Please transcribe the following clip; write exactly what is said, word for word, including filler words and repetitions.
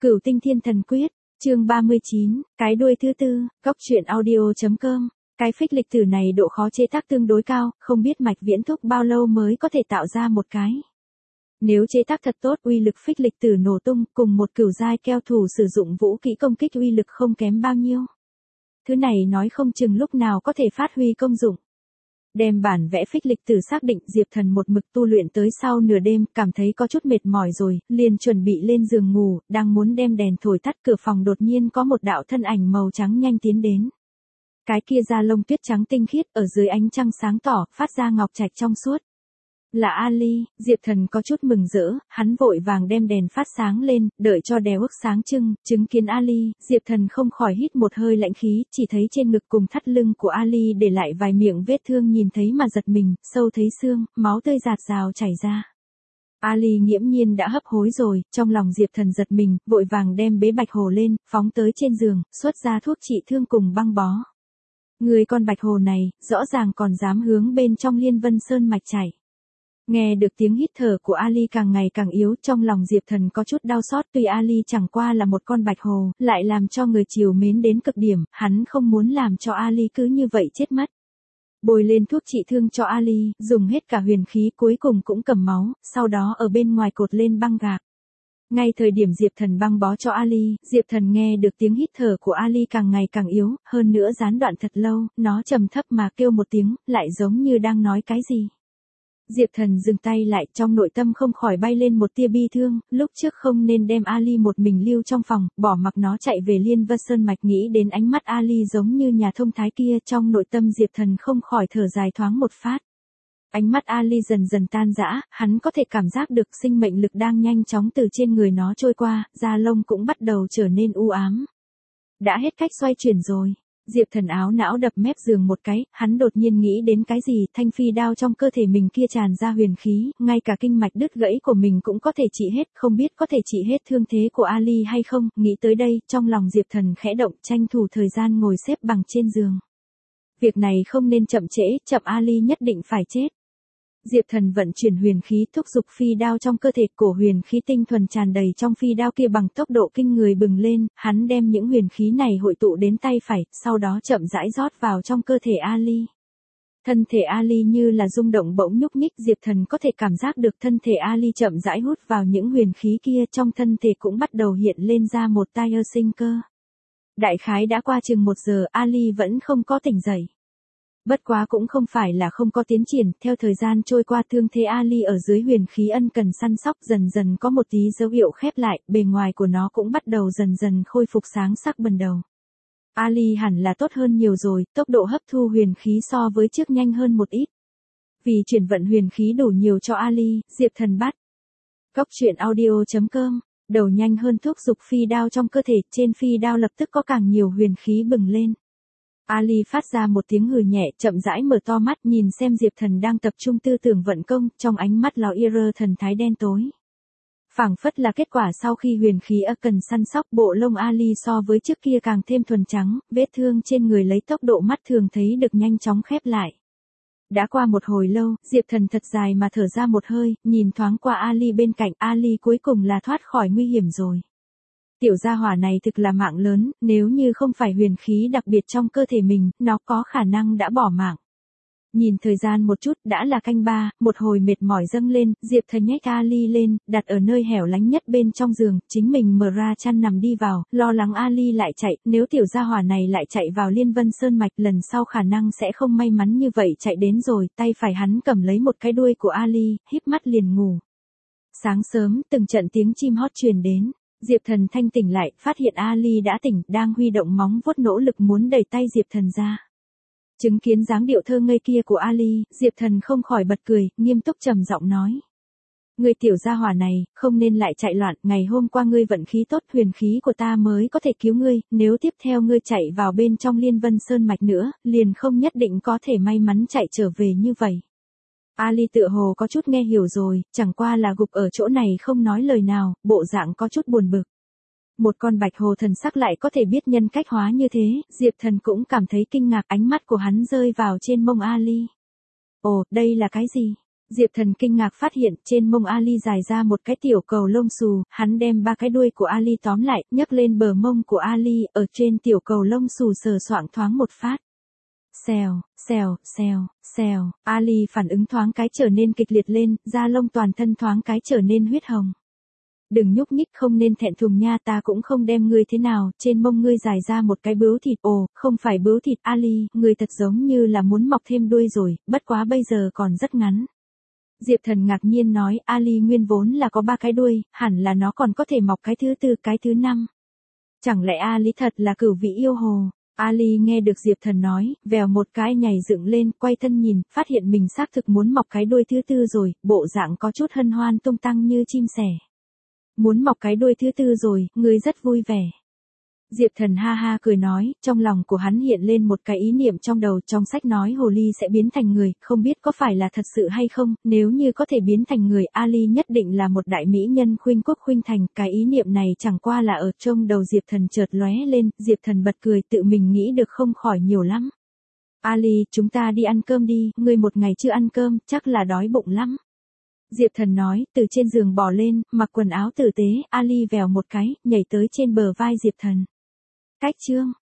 Cửu Tinh Thiên Thần Quyết, chương ba mươi chín, cái đuôi thứ tư, góc truyện audio.com. Cái phích lịch tử này độ khó chế tác tương đối cao, không biết Mạch Viễn thúc bao lâu mới có thể tạo ra một cái. Nếu chế tác thật tốt, uy lực phích lịch tử nổ tung, cùng một cửu giai keo thủ sử dụng vũ kỹ công kích uy lực không kém bao nhiêu. Thứ này nói không chừng lúc nào có thể phát huy công dụng. Đem bản vẽ phích lịch tử xác định, Diệp Thần một mực tu luyện tới sau nửa đêm, cảm thấy có chút mệt mỏi rồi, liền chuẩn bị lên giường ngủ, đang muốn đem đèn thổi tắt, cửa phòng đột nhiên có một đạo thân ảnh màu trắng nhanh tiến đến. Cái kia da lông tuyết trắng tinh khiết, ở dưới ánh trăng sáng tỏ, phát ra ngọc trạch trong suốt. Là Ali. Diệp Thần có chút mừng rỡ, hắn vội vàng đem đèn phát sáng lên, đợi cho đèo ức sáng trưng, chứng kiến Ali, Diệp Thần không khỏi hít một hơi lạnh khí, chỉ thấy trên ngực cùng thắt lưng của Ali để lại vài miệng vết thương nhìn thấy mà giật mình, sâu thấy xương, máu tươi rạt rào chảy ra. Ali nghiễm nhiên đã hấp hối rồi, trong lòng Diệp Thần giật mình, vội vàng đem bế bạch hồ lên, phóng tới trên giường, xuất ra thuốc trị thương cùng băng bó. Người con bạch hồ này, rõ ràng còn dám hướng bên trong Liên Vân Sơn mạch chảy. Nghe được tiếng hít thở của Ali càng ngày càng yếu, trong lòng Diệp Thần có chút đau xót, tuy Ali chẳng qua là một con bạch hồ, lại làm cho người chiều mến đến cực điểm, hắn không muốn làm cho Ali cứ như vậy chết mất. Bôi lên thuốc trị thương cho Ali, dùng hết cả huyền khí, cuối cùng cũng cầm máu, sau đó ở bên ngoài cột lên băng gạc. Ngay thời điểm Diệp Thần băng bó cho Ali, Diệp Thần nghe được tiếng hít thở của Ali càng ngày càng yếu, hơn nữa gián đoạn thật lâu, nó trầm thấp mà kêu một tiếng, lại giống như đang nói cái gì. Diệp Thần dừng tay lại, trong nội tâm không khỏi bay lên một tia bi thương, lúc trước không nên đem Ali một mình lưu trong phòng, bỏ mặc nó chạy về Liên Vân Sơn mạch, nghĩ đến ánh mắt Ali giống như nhà thông thái kia, trong nội tâm Diệp Thần không khỏi thở dài thoáng một phát. Ánh mắt Ali dần dần tan rã, hắn có thể cảm giác được sinh mệnh lực đang nhanh chóng từ trên người nó trôi qua, da lông cũng bắt đầu trở nên u ám. Đã hết cách xoay chuyển rồi. Diệp Thần áo não đập mép giường một cái, hắn đột nhiên nghĩ đến cái gì, thanh phi đao trong cơ thể mình kia tràn ra huyền khí, ngay cả kinh mạch đứt gãy của mình cũng có thể trị hết, không biết có thể trị hết thương thế của Ali hay không, nghĩ tới đây, trong lòng Diệp Thần khẽ động, tranh thủ thời gian ngồi xếp bằng trên giường. Việc này không nên chậm trễ, chậm Ali nhất định phải chết. Diệp Thần vận chuyển huyền khí, thúc giục phi đao trong cơ thể, cổ huyền khí tinh thuần tràn đầy trong phi đao kia bằng tốc độ kinh người bừng lên, hắn đem những huyền khí này hội tụ đến tay phải, sau đó chậm rãi rót vào trong cơ thể Ali. Thân thể Ali như là rung động bỗng nhúc nhích, Diệp Thần có thể cảm giác được thân thể Ali chậm rãi hút vào những huyền khí kia, trong thân thể cũng bắt đầu hiện lên ra một tia sinh cơ. Đại khái đã qua chừng một giờ, Ali vẫn không có tỉnh dậy. Bất quá cũng không phải là không có tiến triển, theo thời gian trôi qua, thương thế Ali ở dưới huyền khí ân cần săn sóc dần dần có một tí dấu hiệu khép lại, bề ngoài của nó cũng bắt đầu dần dần khôi phục sáng sắc ban đầu. Ali hẳn là tốt hơn nhiều rồi, tốc độ hấp thu huyền khí so với trước nhanh hơn một ít. Vì chuyển vận huyền khí đủ nhiều cho Ali, Diệp Thần bắt. Góc truyện audio.com, đầu nhanh hơn thúc giục phi đao trong cơ thể, trên phi đao lập tức có càng nhiều huyền khí bừng lên. Ali phát ra một tiếng hừ nhẹ, chậm rãi mở to mắt, nhìn xem Diệp Thần đang tập trung tư tưởng vận công, trong ánh mắt ló ir thần thái đen tối. Phảng phất là kết quả sau khi huyền khí ân cần săn sóc, bộ lông Ali so với trước kia càng thêm thuần trắng, vết thương trên người lấy tốc độ mắt thường thấy được nhanh chóng khép lại. Đã qua một hồi lâu, Diệp Thần thật dài mà thở ra một hơi, nhìn thoáng qua Ali bên cạnh, Ali cuối cùng là thoát khỏi nguy hiểm rồi. Tiểu gia hỏa này thực là mạng lớn, nếu như không phải huyền khí đặc biệt trong cơ thể mình, nó có khả năng đã bỏ mạng. Nhìn thời gian một chút, đã là canh ba, một hồi mệt mỏi dâng lên, Diệp Thần nhách Ali lên, đặt ở nơi hẻo lánh nhất bên trong giường, chính mình mở ra chăn nằm đi vào, lo lắng Ali lại chạy, nếu tiểu gia hỏa này lại chạy vào Liên Vân Sơn mạch, lần sau khả năng sẽ không may mắn như vậy chạy đến rồi, tay phải hắn cầm lấy một cái đuôi của Ali, híp mắt liền ngủ. Sáng sớm, từng trận tiếng chim hót truyền đến. Diệp Thần thanh tỉnh lại, phát hiện Ali đã tỉnh, đang huy động móng vuốt nỗ lực muốn đẩy tay Diệp Thần ra. Chứng kiến dáng điệu thơ ngây kia của Ali, Diệp Thần không khỏi bật cười, nghiêm túc trầm giọng nói. Ngươi tiểu gia hỏa này, không nên lại chạy loạn, ngày hôm qua ngươi vận khí tốt, huyền khí của ta mới có thể cứu ngươi, nếu tiếp theo ngươi chạy vào bên trong Liên Vân Sơn mạch nữa, liền không nhất định có thể may mắn chạy trở về như vậy. Ali tựa hồ có chút nghe hiểu rồi, chẳng qua là gục ở chỗ này không nói lời nào, bộ dạng có chút buồn bực. Một con bạch hồ thần sắc lại có thể biết nhân cách hóa như thế, Diệp Thần cũng cảm thấy kinh ngạc, ánh mắt của hắn rơi vào trên mông Ali. Ồ, đây là cái gì? Diệp Thần kinh ngạc phát hiện trên mông Ali dài ra một cái tiểu cầu lông xù, hắn đem ba cái đuôi của Ali tóm lại, nhấc lên bờ mông của Ali, ở trên tiểu cầu lông xù sờ soạng thoáng một phát. Xèo, xèo, xèo, xèo, Ali phản ứng thoáng cái trở nên kịch liệt lên, da lông toàn thân thoáng cái trở nên huyết hồng. Đừng nhúc nhích, không nên thẹn thùng nha, ta cũng không đem ngươi thế nào, trên mông ngươi dài ra một cái bướu thịt, ồ, không phải bướu thịt Ali, ngươi thật giống như là muốn mọc thêm đuôi rồi, bất quá bây giờ còn rất ngắn. Diệp Thần ngạc nhiên nói, Ali nguyên vốn là có ba cái đuôi, hẳn là nó còn có thể mọc cái thứ tư, cái thứ năm. Chẳng lẽ Ali thật là cửu vị yêu hồ? Ali nghe được Diệp Thần nói, vèo một cái nhảy dựng lên, quay thân nhìn, phát hiện mình xác thực muốn mọc cái đuôi thứ tư rồi, bộ dạng có chút hân hoan tung tăng như chim sẻ. Muốn mọc cái đuôi thứ tư rồi, ngươi rất vui vẻ. Diệp Thần ha ha cười nói, trong lòng của hắn hiện lên một cái ý niệm trong đầu, trong sách nói hồ ly sẽ biến thành người, không biết có phải là thật sự hay không, nếu như có thể biến thành người, Ali nhất định là một đại mỹ nhân khuynh quốc khuynh thành, cái ý niệm này chẳng qua là ở trong đầu Diệp Thần chợt lóe lên, Diệp Thần bật cười, tự mình nghĩ được không khỏi nhiều lắm. Ali, chúng ta đi ăn cơm đi, ngươi một ngày chưa ăn cơm, chắc là đói bụng lắm. Diệp Thần nói, từ trên giường bò lên, mặc quần áo tử tế, Ali vèo một cái, nhảy tới trên bờ vai Diệp Thần. Cách chương